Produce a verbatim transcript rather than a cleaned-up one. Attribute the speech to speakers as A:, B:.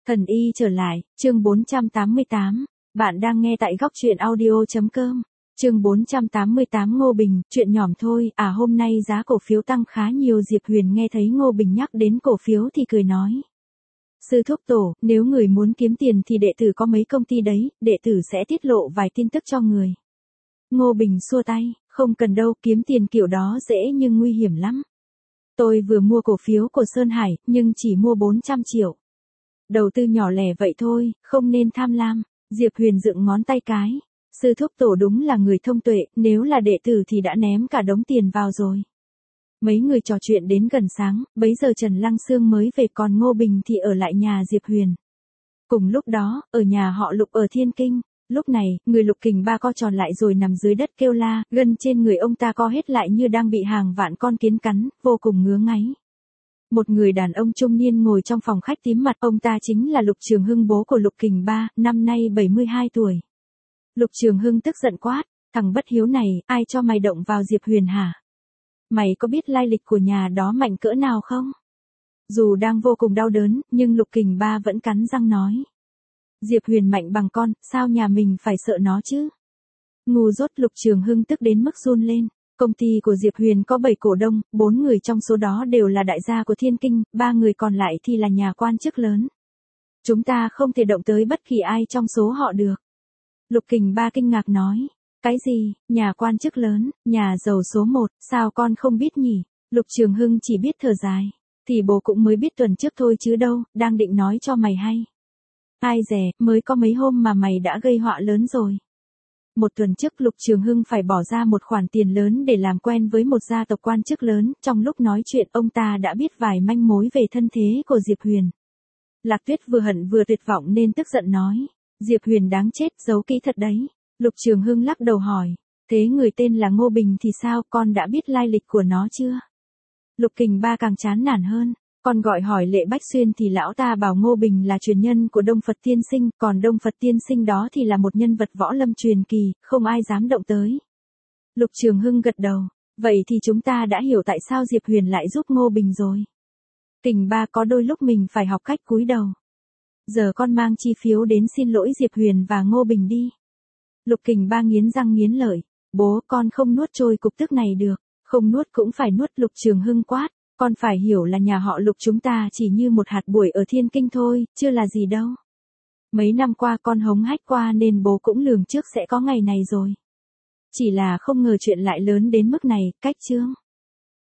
A: Thần y trở lại, chương bốn trăm tám mươi tám. Bạn đang nghe tại góc truyện audio chấm com. Chương bốn trăm tám mươi tám Ngô Bình, chuyện nhỏm thôi, à hôm nay giá cổ phiếu tăng khá nhiều. Diệp Huyền nghe thấy Ngô Bình nhắc đến cổ phiếu thì cười nói. Sư thúc tổ, nếu người muốn kiếm tiền thì đệ tử có mấy công ty đấy, đệ tử sẽ tiết lộ vài tin tức cho người. Ngô Bình xua tay, không cần đâu, kiếm tiền kiểu đó dễ nhưng nguy hiểm lắm. Tôi vừa mua cổ phiếu của Sơn Hải, nhưng chỉ mua bốn trăm triệu. Đầu tư nhỏ lẻ vậy thôi, không nên tham lam. Diệp Huyền dựng ngón tay cái. Sư thúc tổ đúng là người thông tuệ, nếu là đệ tử thì đã ném cả đống tiền vào rồi. Mấy người trò chuyện đến gần sáng, bấy giờ Trần Lăng Sương mới về, còn Ngô Bình thì ở lại nhà Diệp Huyền. Cùng lúc đó, ở nhà họ Lục ở Thiên Kinh, lúc này, người Lục Kình Ba co tròn lại rồi nằm dưới đất kêu la, gân trên người ông ta co hết lại như đang bị hàng vạn con kiến cắn, vô cùng ngứa ngáy. Một người đàn ông trung niên ngồi trong phòng khách tím mặt, ông ta chính là Lục Trường Hưng, bố của Lục Kình Ba, năm nay bảy mươi hai tuổi. Lục Trường Hưng tức giận quát, thằng bất hiếu này, ai cho mày động vào Diệp Huyền hả? Mày có biết lai lịch của nhà đó mạnh cỡ nào không? Dù đang vô cùng đau đớn, nhưng Lục Kình Ba vẫn cắn răng nói. Diệp Huyền mạnh bằng con, sao nhà mình phải sợ nó chứ? Ngu dốt. Lục Trường Hưng tức đến mức run lên. Công ty của Diệp Huyền có bảy cổ đông, bốn người trong số đó đều là đại gia của Thiên Kinh, ba người còn lại thì là nhà quan chức lớn. Chúng ta không thể động tới bất kỳ ai trong số họ được. Lục Kình Ba kinh ngạc nói. Cái gì, nhà quan chức lớn, nhà giàu số một, sao con không biết nhỉ? Lục Trường Hưng chỉ biết thở dài. Thì bố cũng mới biết tuần trước thôi chứ đâu, đang định nói cho mày hay. Ai dè, mới có mấy hôm mà mày đã gây họa lớn rồi. Một tuần trước Lục Trường Hưng phải bỏ ra một khoản tiền lớn để làm quen với một gia tộc quan chức lớn, trong lúc nói chuyện ông ta đã biết vài manh mối về thân thế của Diệp Huyền. Lạc Tuyết vừa hận vừa tuyệt vọng nên tức giận nói, Diệp Huyền đáng chết, giấu kỹ thật đấy. Lục Trường Hưng lắc đầu hỏi, thế người tên là Ngô Bình thì sao, con đã biết lai lịch của nó chưa? Lục Kình Ba càng chán nản hơn. Còn gọi hỏi Lệ Bách Xuyên thì lão ta bảo Ngô Bình là truyền nhân của Đông Phật Tiên Sinh, còn Đông Phật Tiên Sinh đó thì là một nhân vật võ lâm truyền kỳ, không ai dám động tới. Lục Trường Hưng gật đầu, vậy thì chúng ta đã hiểu tại sao Diệp Huyền lại giúp Ngô Bình rồi. Kình Ba, có đôi lúc mình phải học cách cúi đầu. Giờ con mang chi phiếu đến xin lỗi Diệp Huyền và Ngô Bình đi. Lục Kình Ba nghiến răng nghiến lợi, bố, con không nuốt trôi cục tức này được, không nuốt cũng phải nuốt. Lục Trường Hưng quát. Con phải hiểu là nhà họ Lục chúng ta chỉ như một hạt bụi ở Thiên Kinh thôi, chưa là gì đâu. Mấy năm qua con hống hách qua nên bố cũng lường trước sẽ có ngày này rồi. Chỉ là không ngờ chuyện lại lớn đến mức này, cách chương.